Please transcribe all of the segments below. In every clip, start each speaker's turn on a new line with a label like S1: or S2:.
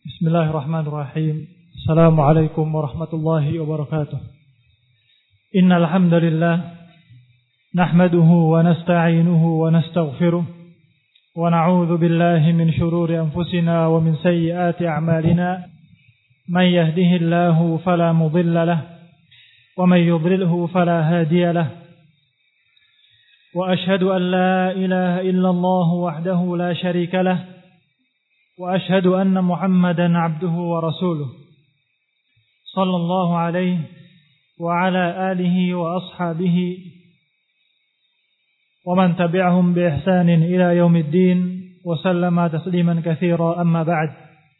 S1: Bismillahirrahmanirrahim. Assalamualaikum warahmatullahi wabarakatuh. Innal hamdalillah nahmaduhu wa nasta'inuhu wa nastaghfiruh wa na'udzu billahi min shururi anfusina wa min sayyiati a'malina. Man yahdihillahu fala mudilla lahu wa man yudlilhu fala hadiya lahu. Wa ashhadu an la ilaha illallah wahdahu la syarika lahu wa ashhadu anna Muhammadan abduhu wa rasuluh sallallahu alaihi wa ala alihi wa ashabihi wa man tabi'ahum bi ihsanin ila yaumiddin wa sallama tasliman katsira, amma ba'd.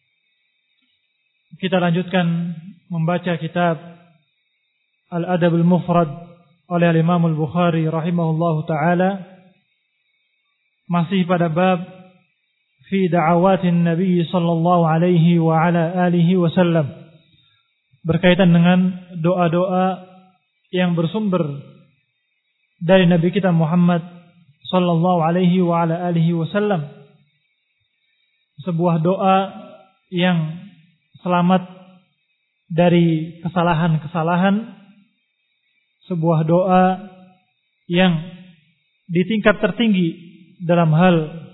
S1: Kita lanjutkan membaca kitab Al-Adab al-Mufrad oleh Imam Al-Bukhari rahimahullahu taala, masih pada bab fi da'awatin Nabi sallallahu alaihi wa ala alihi wasallam, berkaitan dengan doa-doa yang bersumber dari Nabi kita Muhammad sallallahu alaihi wa ala alihi wasallam. Sebuah doa yang selamat dari kesalahan-kesalahan, sebuah doa yang di tingkat tertinggi dalam hal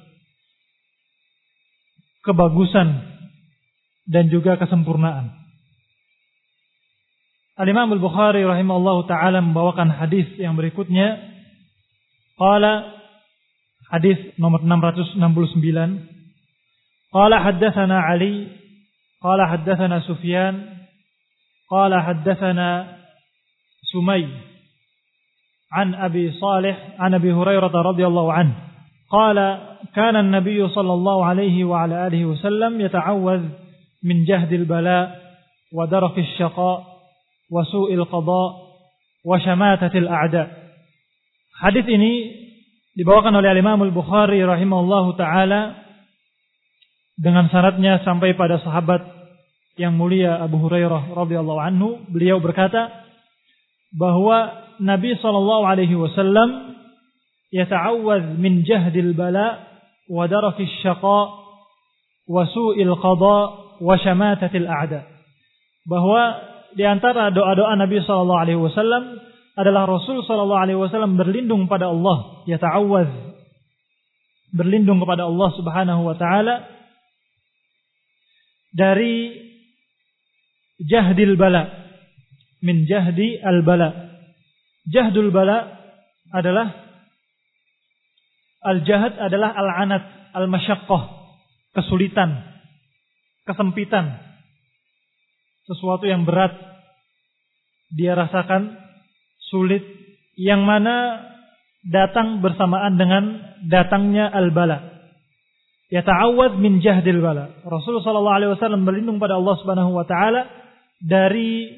S1: kebagusan dan juga kesempurnaan. Al-Imam Al-Bukhari rahimahullahu ta'ala membawakan hadis yang berikutnya. Qala, hadis nomor 669. Qala haddatsana Ali, qala haddatsana Sufyan, qala haddatsana Sumay an Abi Salih an Abi Hurairah radhiyallahu anhu. قال كان النبي صلى الله عليه وعلى آله وسلم يتعوذ من جهد البلاء ودرك الشقاء وسوء القضاء وشماتة الأعداء. Hadis ini dibawakan oleh Imam Al-Bukhari rahimahullahu taala dengan sanadnya sampai pada sahabat yang mulia Abu Hurairah radhiyallahu anhu. Beliau berkata bahwa Nabi sallallahu alaihi wasallam yata'awwadz min jahdil bala wa darakis syaqa wa su'il qada wa syamatatil a'da. Bahwa di antara doa-doa Nabi sallallahu alaihi wasallam adalah Rasul sallallahu alaihi wasallam berlindung pada Allah, yata'awwadz, berlindung kepada Allah Subhanahu wa taala dari jahdil bala, min jahdi al bala. Jahdul bala adalah al-jahad adalah al-anat, al-masyaqqah, kesulitan, kesempitan, sesuatu yang berat dia rasakan, sulit, yang mana datang bersamaan dengan datangnya al-bala. Yata'awwadz min jahdil bala. Rasulullah sallallahu alaihi wasallam berlindung pada Allah Subhanahu wa taala dari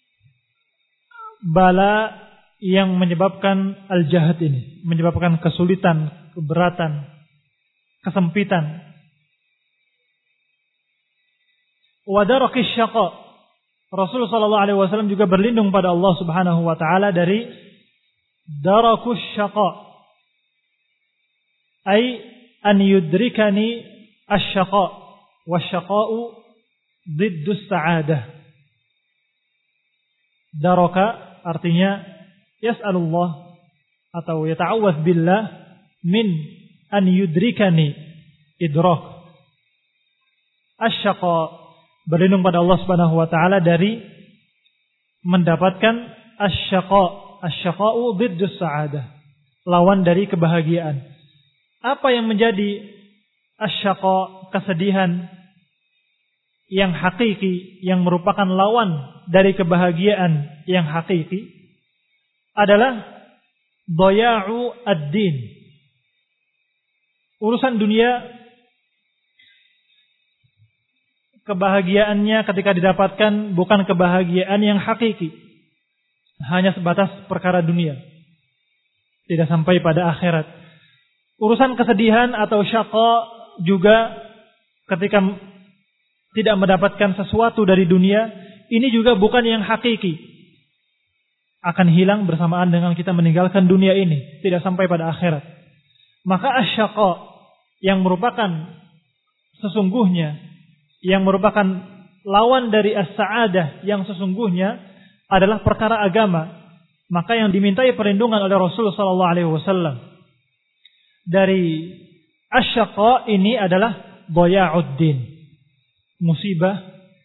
S1: bala yang menyebabkan al-jahad ini, menyebabkan kesulitan, keberatan, kesempitan. Wa darakis syaqa. Rasulullah sallallahu alaihi wasallam juga berlindung pada Allah Subhanahu wa taala dari darakus syaqa. Ai an yudrikani asy-syaqa wasyaqa'u diddus sa'adah. Daraka artinya yas'alullah atau yata'awwadz billah min an yudrikani idrak. Asy-syaqa, berlindung pada Allah Subhanahu wa taala dari mendapatkan asy-syaqa. Asy-syaqa'u diddus sa'adah, lawan dari kebahagiaan. Apa yang menjadi asy-syaqa, kesedihan yang hakiki, yang merupakan lawan dari kebahagiaan yang hakiki, adalah daya'u ad-din. Urusan dunia, kebahagiaannya ketika didapatkan bukan kebahagiaan yang hakiki, hanya sebatas perkara dunia, tidak sampai pada akhirat. Urusan kesedihan atau syaqa juga ketika tidak mendapatkan sesuatu dari dunia, ini juga bukan yang hakiki, akan hilang bersamaan dengan kita meninggalkan dunia ini, tidak sampai pada akhirat. Maka asy-syaqa yang merupakan sesungguhnya yang merupakan lawan dari as-sa'adah yang sesungguhnya adalah perkara agama, maka yang dimintai perlindungan oleh Rasul sallallahu alaihi wasallam dari asyaqa ini adalah dhaya'uddin, musibah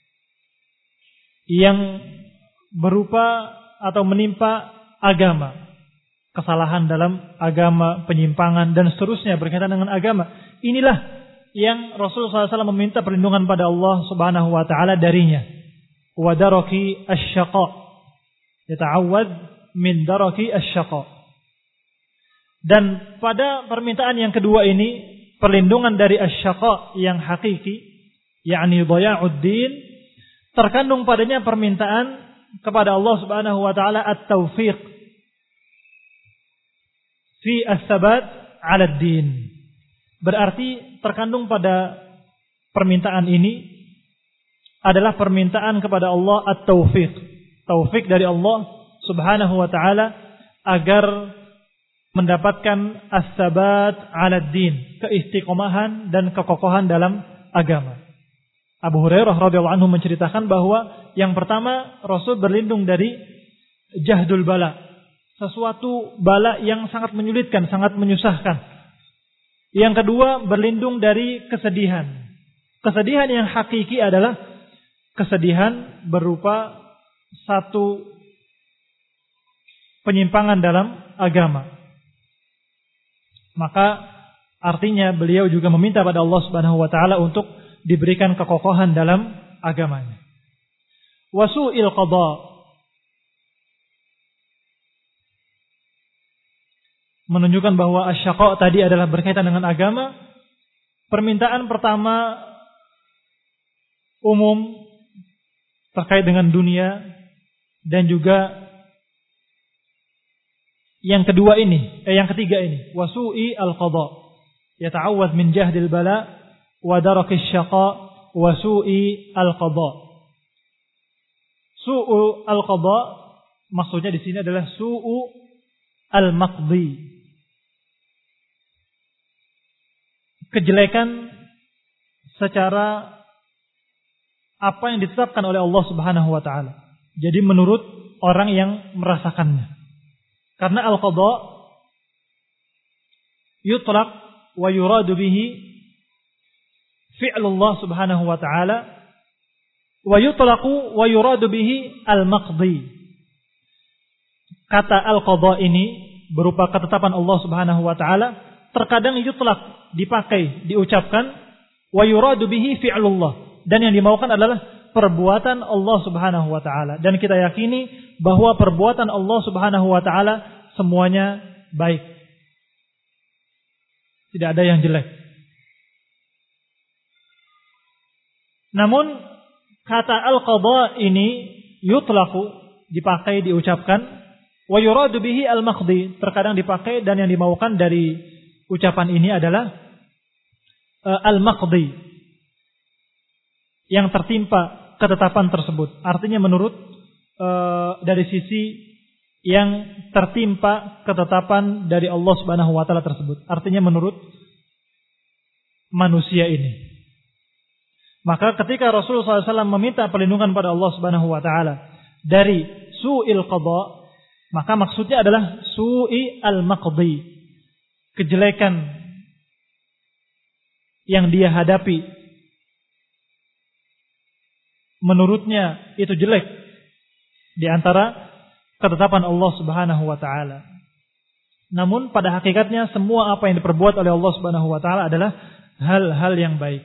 S1: yang berupa atau menimpa agama, kesalahan dalam agama, penyimpangan dan seterusnya berkaitan dengan agama. Inilah yang Rasulullah SAW meminta perlindungan pada Allah Subhanahu wa taala darinya. Wa daraki asyaqa. Yata'awwad min daraki asyaqa. Dan pada permintaan yang kedua ini, perlindungan dari asyaqa yang hakiki, yakni dhaya'uddin, terkandung padanya permintaan kepada Allah Subhanahu wa taala at-taufiq fi as-sabat 'ala ad-din. Berarti terkandung pada permintaan ini adalah permintaan kepada Allah at-taufiq. Taufik dari Allah Subhanahu wa taala agar mendapatkan as-sabat 'ala ad-din, keistiqomahan dan kekokohan dalam agama. Abu Hurairah radhiyallahu anhu menceritakan bahwa yang pertama Rasul berlindung dari jahdul bala, sesuatu bala yang sangat menyulitkan, sangat menyusahkan. Yang kedua berlindung dari kesedihan. Kesedihan yang hakiki adalah kesedihan berupa satu penyimpangan dalam agama. Maka artinya beliau juga meminta pada Allah Subhanahu wa taala untuk diberikan kekokohan dalam agamanya. Wasu'il qada, menunjukkan bahwa asyaqa tadi adalah berkaitan dengan agama. Permintaan pertama umum terkait dengan dunia, dan juga yang kedua ini, yang ketiga ini, wasu'i al-qada, yata'awwadz min jahdil bala wa darakis syaqa wa su'i al-qada. Su'u al-qada maksudnya di sini adalah su'u al-maqdi, kejelekan secara apa yang ditetapkan oleh Allah Subhanahu wa taala. Jadi menurut orang yang merasakannya. Karena al-qada yutlaq wa yuradu bihi fi'lullah Subhanahu wa taala wa yutlaqu wa yuradu bihi al-maqdi. Kata al-qada ini berupa ketetapan Allah Subhanahu wa taala, terkadang yutlaq, dipakai, diucapkan, wa yuradu bihi fi'lullah, dan yang dimaukan adalah perbuatan Allah Subhanahu wa taala. Dan kita yakini bahwa perbuatan Allah Subhanahu wa taala semuanya baik. Tidak ada yang jelek. Namun kata al-qada ini yutlaqu, dipakai, diucapkan, wa yuradu bihi al-maqdi, terkadang dipakai dan yang dimaukan dari ucapan ini adalah al-maqdi, yang tertimpa ketetapan tersebut. Artinya menurut dari sisi yang tertimpa ketetapan dari Allah Subhanahu wa taala tersebut. Artinya menurut manusia ini. Maka ketika Rasulullah SAW meminta perlindungan pada Allah Subhanahu wa taala dari su'il qada, maka maksudnya adalah su'i al-maqdi, kejelekan yang dia hadapi menurutnya itu jelek di antara ketetapan Allah Subhanahu wa taala. Namun pada hakikatnya semua apa yang diperbuat oleh Allah Subhanahu wa taala adalah hal-hal yang baik.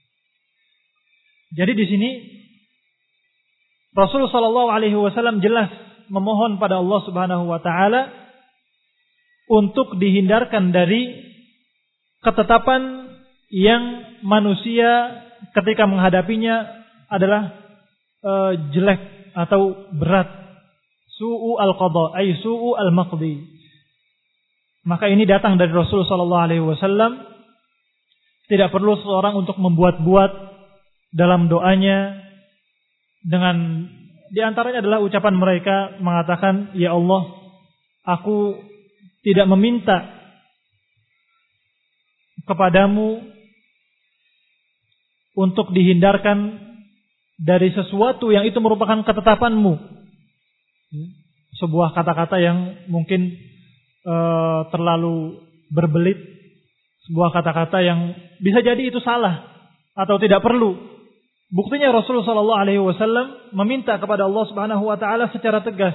S1: Jadi di sini Rasulullah sallallahu alaihi wasallam jelas memohon pada Allah Subhanahu wa taala untuk dihindarkan dari ketetapan yang manusia ketika menghadapinya adalah jelek atau berat. Su'u al-qada, ay su'u al-maqdi. Maka ini datang dari Rasulullah sallallahu alaihi wasallam. Tidak perlu seorang untuk membuat-buat dalam doanya, dengan di antaranya adalah ucapan mereka mengatakan, ya Allah, aku tidak meminta kepadamu untuk dihindarkan dari sesuatu yang itu merupakan ketetapanmu. Sebuah kata-kata yang mungkin terlalu berbelit, sebuah kata-kata yang bisa jadi itu salah atau tidak perlu. Buktinya Rasulullah sallallahu alaihi wasallam meminta kepada Allah Subhanahu wa taala secara tegas,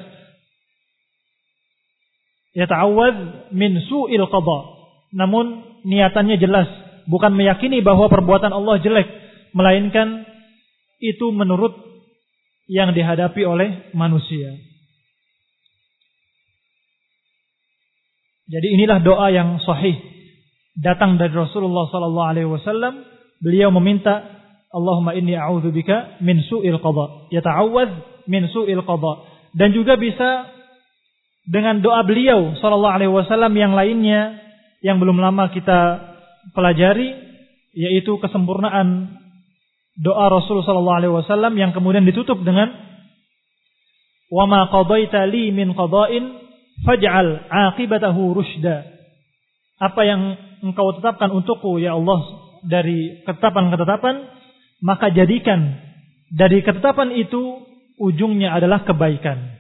S1: yata'awwadz min su'il qada. Namun niatannya jelas, bukan meyakini bahwa perbuatan Allah jelek, melainkan itu menurut yang dihadapi oleh manusia. Jadi inilah doa yang sahih datang dari Rasulullah sallallahu alaihi wasallam. Beliau meminta, Allahumma inni a'udzubika min su'il qada. Yata'awwadz min su'il qada. Dan juga bisa dengan doa beliau sallallahu alaihi wasallam yang lainnya yang belum lama kita pelajari, yaitu kesempurnaan doa Rasul sallallahu alaihi wasallam yang kemudian ditutup dengan wa ma qadaita li min qada'in faj'al 'aqibatahu rusyda. Apa yang engkau tetapkan untukku ya Allah dari ketetapan-ketetapan, maka jadikan dari ketetapan itu ujungnya adalah kebaikan.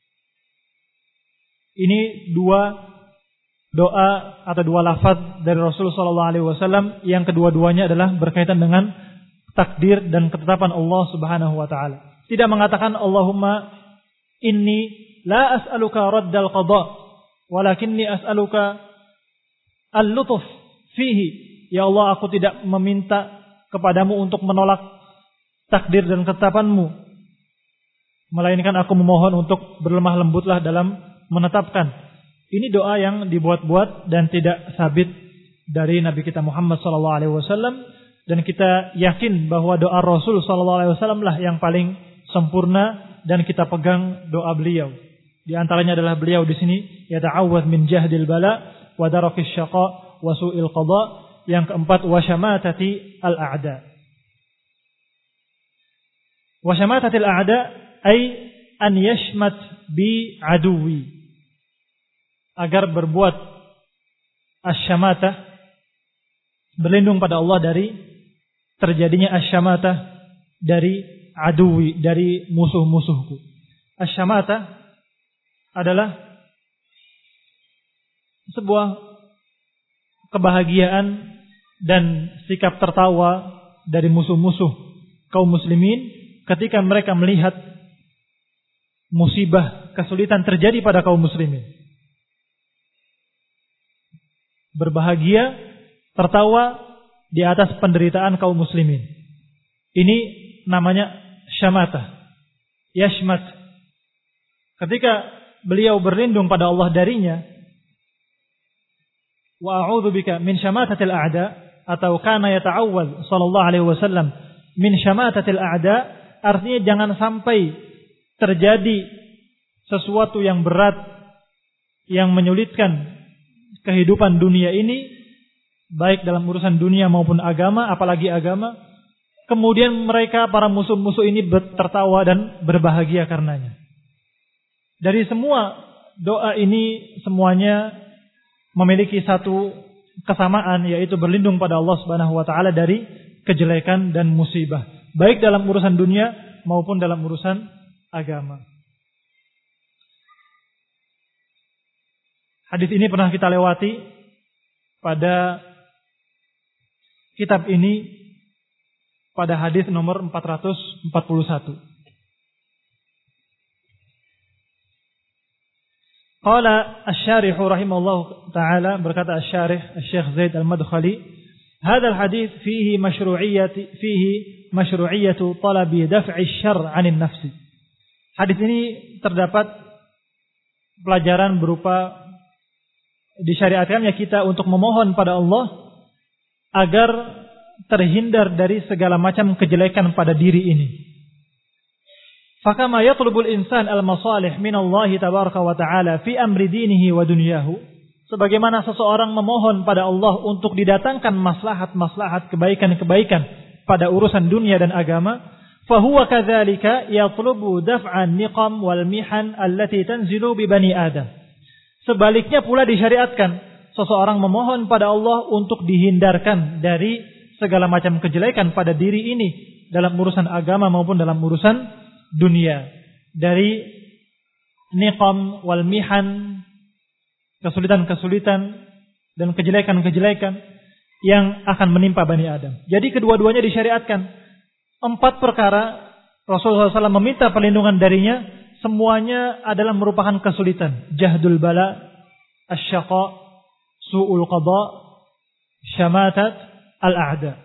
S1: Ini dua doa atau dua lafaz dari Rasulullah sallallahu alaihi wasallam yang kedua-duanya adalah berkaitan dengan takdir dan ketetapan Allah Subhanahu wa taala. Tidak mengatakan Allahumma inni la as'aluka raddal qada walakinni as'aluka al-lutuf fihi. Ya Allah, aku tidak meminta kepadamu untuk menolak takdir dan ketetapanmu, melainkan aku memohon untuk berlemah lembutlah dalam menetapkan. Ini doa yang dibuat-buat dan tidak sabit dari Nabi kita Muhammad SAW, dan kita yakin bahwa doa Rasul SAW lah yang paling sempurna dan kita pegang doa beliau. Di antaranya adalah beliau di sini yata'awwadz min jahdil bala wa darakis syaqa wa su'il qada. Yang keempat, wa syamatati al-a'da. Wa syamatati al-a'da ay an yashmat bi aduwi. Agar berbuat asyamatah, berlindung pada Allah dari terjadinya asyamatah dari aduwi, dari musuh-musuhku. Asyamatah adalah sebuah kebahagiaan dan sikap tertawa dari musuh-musuh kaum muslimin ketika mereka melihat musibah, kesulitan terjadi pada kaum muslimin. Berbahagia, tertawa di atas penderitaan kaum muslimin. Ini namanya syamatah. Yashmat. Ketika beliau berlindung pada Allah darinya, wa a'udzubika min syamatatil a'da, atau kana yata'awwadz sallallahu alaihi wasallam min syamatatil a'da, artinya jangan sampai terjadi sesuatu yang berat yang menyulitkan kehidupan dunia ini, baik dalam urusan dunia maupun agama, apalagi agama. Kemudian mereka, para musuh-musuh ini tertawa dan berbahagia karenanya. Dari semua doa ini semuanya memiliki satu kesamaan, yaitu berlindung pada Allah Subhanahu wa taala dari kejelekan dan musibah, baik dalam urusan dunia maupun dalam urusan agama. Hadis ini pernah kita lewati pada kitab ini pada hadis nomor 441. Qala asy-syarih rahimahullah taala, berkata asy-syarih Syekh Zaid Al-Madkhali, hadzal hadits fihi masyru'iyyatu talabi daf'i syarr 'anil nafsi. Hadis ini terdapat pelajaran berupa disyariatkannya kita untuk memohon pada Allah agar terhindar dari segala macam kejelekan pada diri ini. Fakama yatlubul insan al-masalih minallahi tabaraka wa ta'ala fi amri dinihi wa dunyahu. Sebagaimana seseorang memohon pada Allah untuk didatangkan maslahat-maslahat, kebaikan-kebaikan pada urusan dunia dan agama, fahuwa kadzalika yatlubu daf'an niqam wal mihan allati tanzilu bi bani Adam. Sebaliknya pula disyariatkan seseorang memohon pada Allah untuk dihindarkan dari segala macam kejelekan pada diri ini dalam urusan agama maupun dalam urusan dunia. Dari niqam wal mihan, kesulitan-kesulitan dan kejelekan-kejelekan yang akan menimpa Bani Adam. Jadi kedua-duanya disyariatkan. 4 perkara Rasulullah SAW meminta perlindungan darinya, semuanya adalah merupakan kesulitan. Jahdul bala, asyaqa, su'ul qada, syamatat, al-a'da.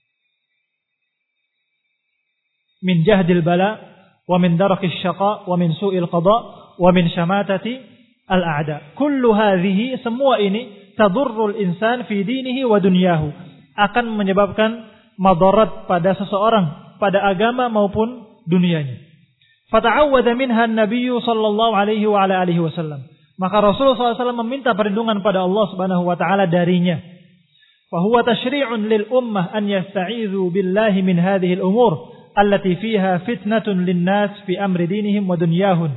S1: Min jahdil bala, wa min darakis syaqa, wa min su'il qada, wa min syamatati al-a'da. Kullu hadhihi, semua ini tadurrul insan fi dinihi wa dunyahu, akan menyebabkan madarat pada seseorang, pada agama maupun dunianya. Fata'awwadha minha an-nabiy sallallahu alaihi wa ala alihi wasallam. Maka Rasulullah SAW meminta perlindungan pada Allah Subhanahu wa taala darinya. Fa huwa tashri'un lil ummah an yasta'idzu billahi min hadhihi al-umur allati fiha fitnatun lin-nas fi amri dinihim wa dunyahum.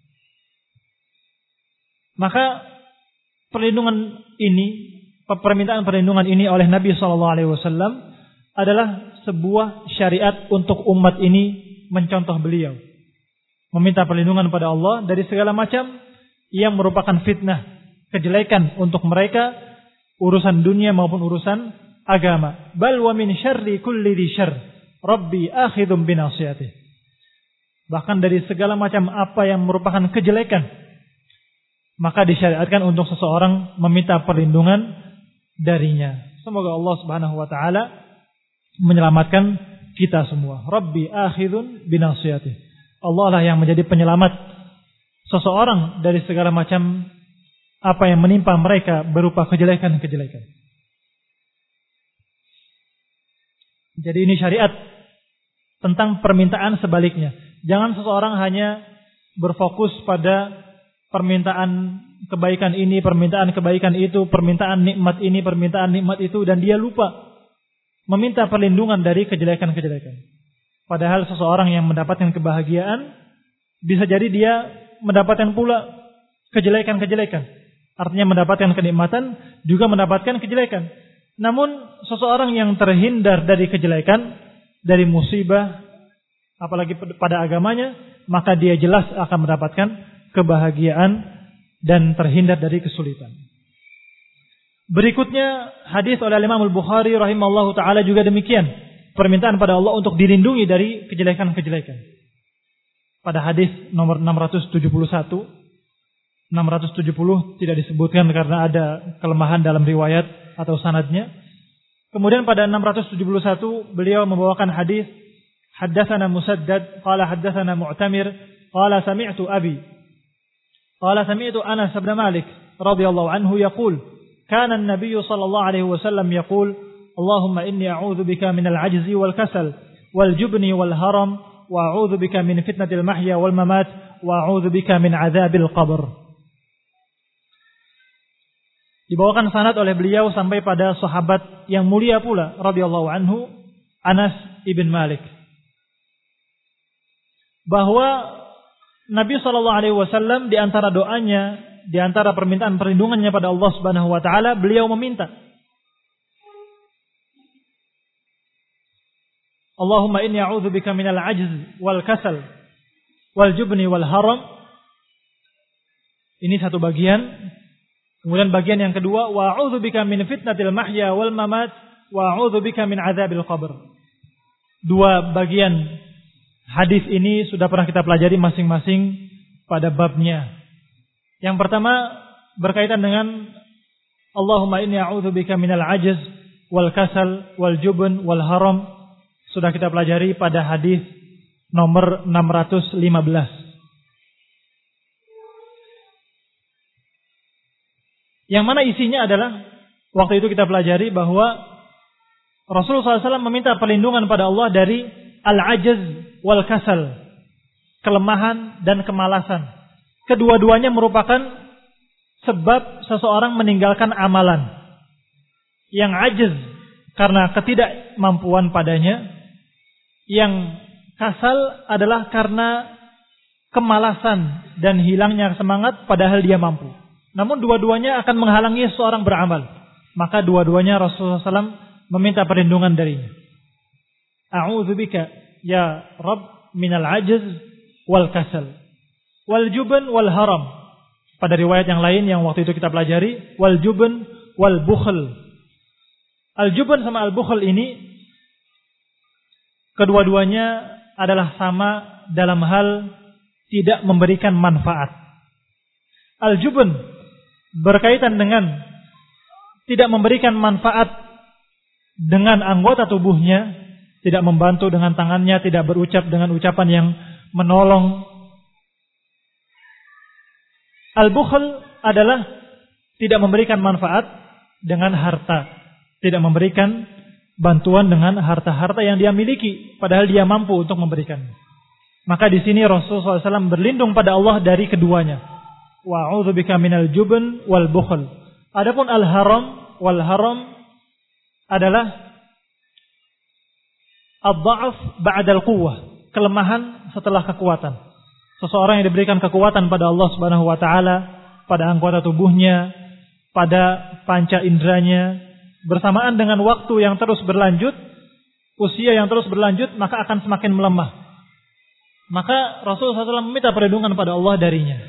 S1: Maka perlindungan ini, permintaan perlindungan ini oleh Nabi sallallahu alaihi wasallam adalah sebuah syariat untuk umat ini mencontoh beliau. Meminta perlindungan pada Allah dari segala macam yang merupakan fitnah, kejelekan untuk mereka, urusan dunia maupun urusan agama. Bal wa min syarri kulli dzi syarr, Rabbi akhidhum binasiyatih. Bahkan dari segala macam apa yang merupakan kejelekan, maka disyariatkan untuk seseorang meminta perlindungan darinya. Semoga Allah Subhanahu wa taala menyelamatkan kita semua. Rabbi akhidhun binasiyatih. Allah lah yang menjadi penyelamat seseorang dari segala macam apa yang menimpa mereka berupa kejelekan-kejelekan. Jadi ini syariat tentang permintaan sebaliknya. Jangan seseorang hanya berfokus pada permintaan kebaikan ini, permintaan kebaikan itu, permintaan nikmat ini, permintaan nikmat itu, dan dia lupa meminta perlindungan dari kejelekan-kejelekan. Padahal seseorang yang mendapatkan kebahagiaan, bisa jadi dia mendapatkan pula kejelekan-kejelekan. Artinya mendapatkan kenikmatan, juga mendapatkan kejelekan. Namun seseorang yang terhindar dari kejelekan, dari musibah, apalagi pada agamanya, maka dia jelas akan mendapatkan kebahagiaan dan terhindar dari kesulitan. Berikutnya hadis oleh Imam Al-Bukhari rahimahullahu taala juga demikian, permintaan pada Allah untuk dilindungi dari kejelekan-kejelekan. Pada hadis nomor 670 tidak disebutkan karena ada kelemahan dalam riwayat atau sanadnya. Kemudian pada 671 beliau membawakan hadis, haddatsana Musaddad qala haddatsana Mu'tamir qala sami'tu Abi qala sami'tu Anas bin Malik radhiyallahu anhu yaqul كان النبي صلى الله عليه وسلم يقول اللهم إني أعوذ بك من العجز والكسل والجبن والهرم وأعوذ بك من فتنة المحيا والممات وأعوذ بك من عذاب القبر. Dibawakan sanad oleh beliau sampai pada sahabat yang mulia pula radhiyallahu anhu, Anas ibn Malik, bahwa Nabi SAW di antara doanya, di antara permintaan perlindungannya pada Allah Subhanahu wa taala, beliau meminta, Allahumma inni a'udzubika minal ajz wal kasal wal jubni wal haram. Ini satu bagian. Kemudian bagian yang kedua, wa a'udzubika min fitnatil mahya wal mamat wa a'udzubika min adzabil qabr. Dua bagian hadis ini sudah pernah kita pelajari masing-masing pada babnya. Yang pertama berkaitan dengan Allahumma inni a'udzubika minal ajz wal kasal wal jubn wal haram. Sudah kita pelajari pada hadis nomor 615. Yang mana isinya adalah, waktu itu kita pelajari bahwa Rasulullah SAW meminta perlindungan pada Allah dari al-ajz wal kasal, kelemahan dan kemalasan. Kedua-duanya merupakan sebab seseorang meninggalkan amalan. Yang ajz karena ketidakmampuan padanya, yang kasal adalah karena kemalasan dan hilangnya semangat padahal dia mampu. Namun dua-duanya akan menghalangi seorang beramal. Maka dua-duanya Rasulullah SAW meminta perlindungan darinya. A'udzubika ya Rabb minal ajz wal kasal wal jubn wal haram. Pada riwayat yang lain yang waktu itu kita pelajari, wal jubn wal bukhl. Al jubn sama al bukhl ini kedua-duanya adalah sama dalam hal tidak memberikan manfaat. Al jubn berkaitan dengan tidak memberikan manfaat dengan anggota tubuhnya, tidak membantu dengan tangannya, tidak berucap dengan ucapan yang menolong. Al-bukhl adalah tidak memberikan manfaat dengan harta, tidak memberikan bantuan dengan harta-harta yang dia miliki, padahal dia mampu untuk memberikan. Maka di sini Rasulullah SAW berlindung pada Allah dari keduanya. Wa'udzubika minal jubn wal bukhl. Adapun al-haram wal haram adalah ad-dha'af ba'dal quwwah, kelemahan setelah kekuatan. Seseorang yang diberikan kekuatan pada Allah Subhanahu wa taala, pada anggota tubuhnya, pada panca inderanya, bersamaan dengan waktu yang terus berlanjut, usia yang terus berlanjut, maka akan semakin melemah. Maka Rasulullah SAW meminta perlindungan pada Allah darinya.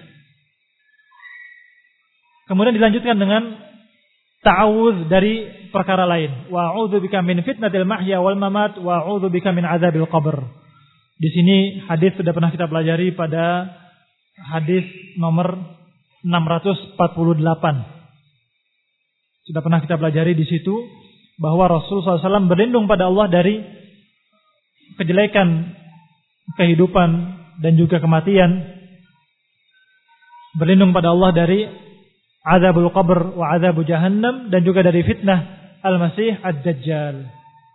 S1: Kemudian dilanjutkan dengan ta'awudz dari perkara lain. Wa'udzubika min fitnatil mahya wal mamat wa'udzubika min adzabil qabr. Di sini hadis sudah pernah kita pelajari pada hadis nomor 648. Sudah pernah kita pelajari di situ bahwa Rasulullah SAW berlindung pada Allah dari kejelekan kehidupan dan juga kematian. Berlindung pada Allah dari azabul qabr wa azabu jahannam, dan juga dari fitnah al-masih ad-dajjal.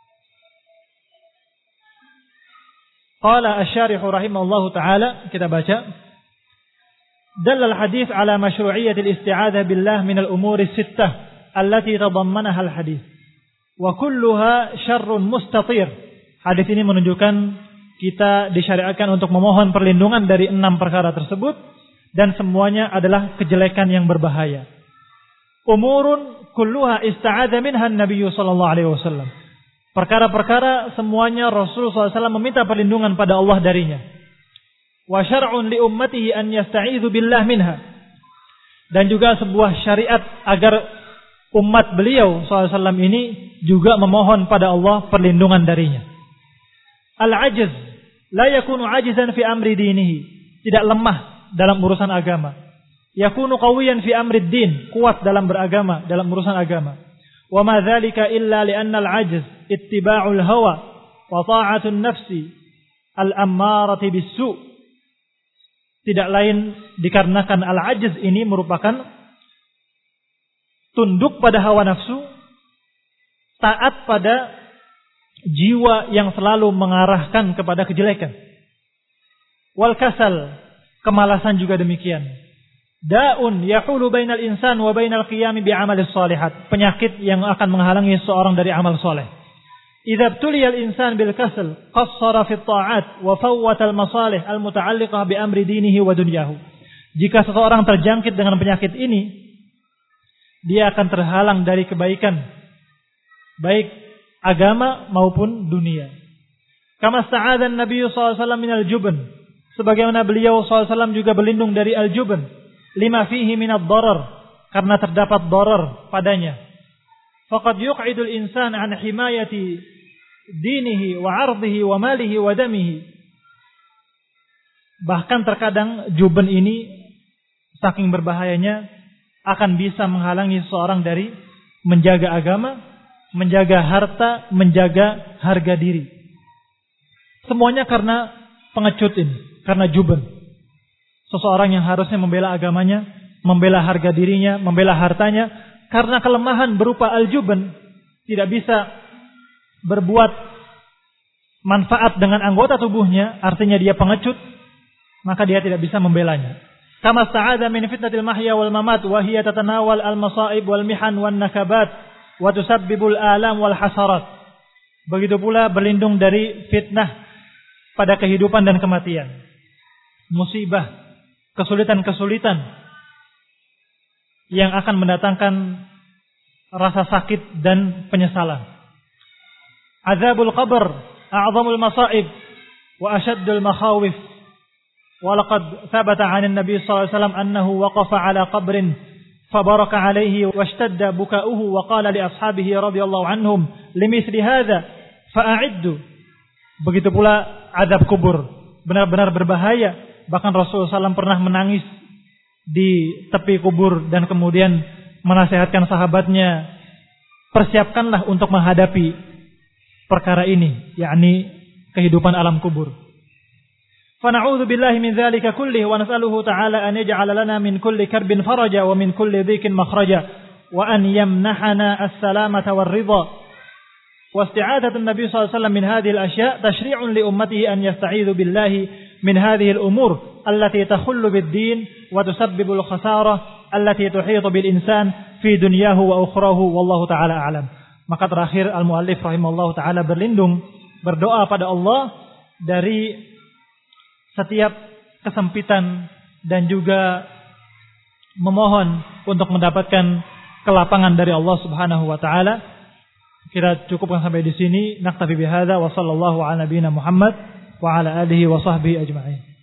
S1: Qala asy-syarih rahimahullahu taala, kita baca, dallal hadits ala masyru'iyyati al-isti'adzah billah min al-umur as-sittah allati tadammanaha al-hadits wa kulluha syarrun mustatir. Hadis ini menunjukkan kita disyariatkan untuk memohon perlindungan dari 6 perkara tersebut, dan semuanya adalah kejelekan yang berbahaya. Umurun kulluha ista'adza minha an-nabiy sallallahu alaihi wasallam. Perkara-perkara semuanya Rasulullah SAW meminta perlindungan pada Allah darinya. Wa syar'un li ummatihi an yasta'idzu billah minha. Dan juga sebuah syariat agar umat beliau SAW ini juga memohon pada Allah perlindungan darinya. Al-'ajz la yakunu 'ajizan fi amri dinihi. Tidak lemah dalam urusan agama. Yakunu qawiyan fi amri din, kuat dalam beragama, dalam urusan agama. Wa ma dzalika illa li'anna al-'ajz ittiba'ul hawa wa ta'atun nafsi al-ammarati bis-su'. Tidak lain dikarenakan al-'ajz ini merupakan tunduk pada hawa nafsu, taat pada jiwa yang selalu mengarahkan kepada kejelekan. Wal kasal, kemalasan juga demikian. Da'un yahulu bainal insan wa bainal qiyami bi'amalis shalihat. Penyakit yang akan menghalangi seorang dari amal soleh. Idza tuliyal insan bil kasal qassara fi ta'at wa fawwata al masalih al muta'alliqah bi amri dinihi wa dunyahu. Jika seseorang terjangkit dengan penyakit ini, dia akan terhalang dari kebaikan, baik agama maupun dunia. Kama sta'adha an-nabiy sallallahu alaihi wasallam minal jubn. Sebagaimana beliau sallallahu alaihi wasallam juga berlindung dari al-jubn, lima fihi minad darar, karena terdapat darar padanya. Faqad yuq'idul insan an himayati dinihi wa 'ardihi wa malihi wa damihi. Bahkan terkadang jubn ini saking berbahayanya akan bisa menghalangi seorang dari menjaga agama, menjaga harta, menjaga harga diri. Semuanya karena pengecut ini, karena jubn. Seseorang yang harusnya membela agamanya, membela harga dirinya, membela hartanya, karena kelemahan berupa al-jubn, tidak bisa berbuat manfaat dengan anggota tubuhnya, artinya dia pengecut, maka dia tidak bisa membelanya. Kama sta'adha min fitnatil mahya wal mamat wa hiya tatanawal al-masa'ib wal mihan wan nakabat wa tusabbibul alam wal hasarat. Begitu pula berlindung dari fitnah pada kehidupan dan kematian. Musibah, kesulitan-kesulitan yang akan mendatangkan rasa sakit dan penyesalan. Azabul qabr a'zamul masaib wa ashaddul makhawif. Wa laqad thabata 'an an-nabi sallallahu alaihi wasallam annahu waqafa 'ala qabrin fabaraka 'alaihi washtadda buka'uhu wa qala li ashabihi radhiyallahu anhum limithli hadza fa'a'iddu. Begitu pula azab kubur, benar-benar berbahaya. Bahkan Rasulullah SAW pernah menangis di tepi kubur dan kemudian menasihatkan sahabatnya, persiapkanlah untuk menghadapi perkara ini, yakni kehidupan alam kubur. Fa na'udzu billahi min dzalika kullihi wa nas'aluhu ta'ala an yaj'ala lana min kulli karbin faraja wa min kulli dhikin makhraja wa an yamnahana as-salamata war-ridha. واستعاذة النبي صلى الله عليه وسلم من هذه الأشياء تشريع لأمته أن يستعيذوا بالله من هذه الأمور التي تخل بالدين وتسبب الخسارة التي تحيط بالإنسان في دنياه وأخراه والله تعالى أعلم. Maka terakhir al-muallif rahimahullah ta'ala berdoa pada Allah dari setiap kesempitan dan juga memohon untuk mendapatkan kelapangan dari Allah Subhanahu wa taala. Kita cukupkan sampai di sini. Naktafi bihadza wa sallallahu ala nabiyyina Muhammad wa ala alihi wa sahbihi ajma'in.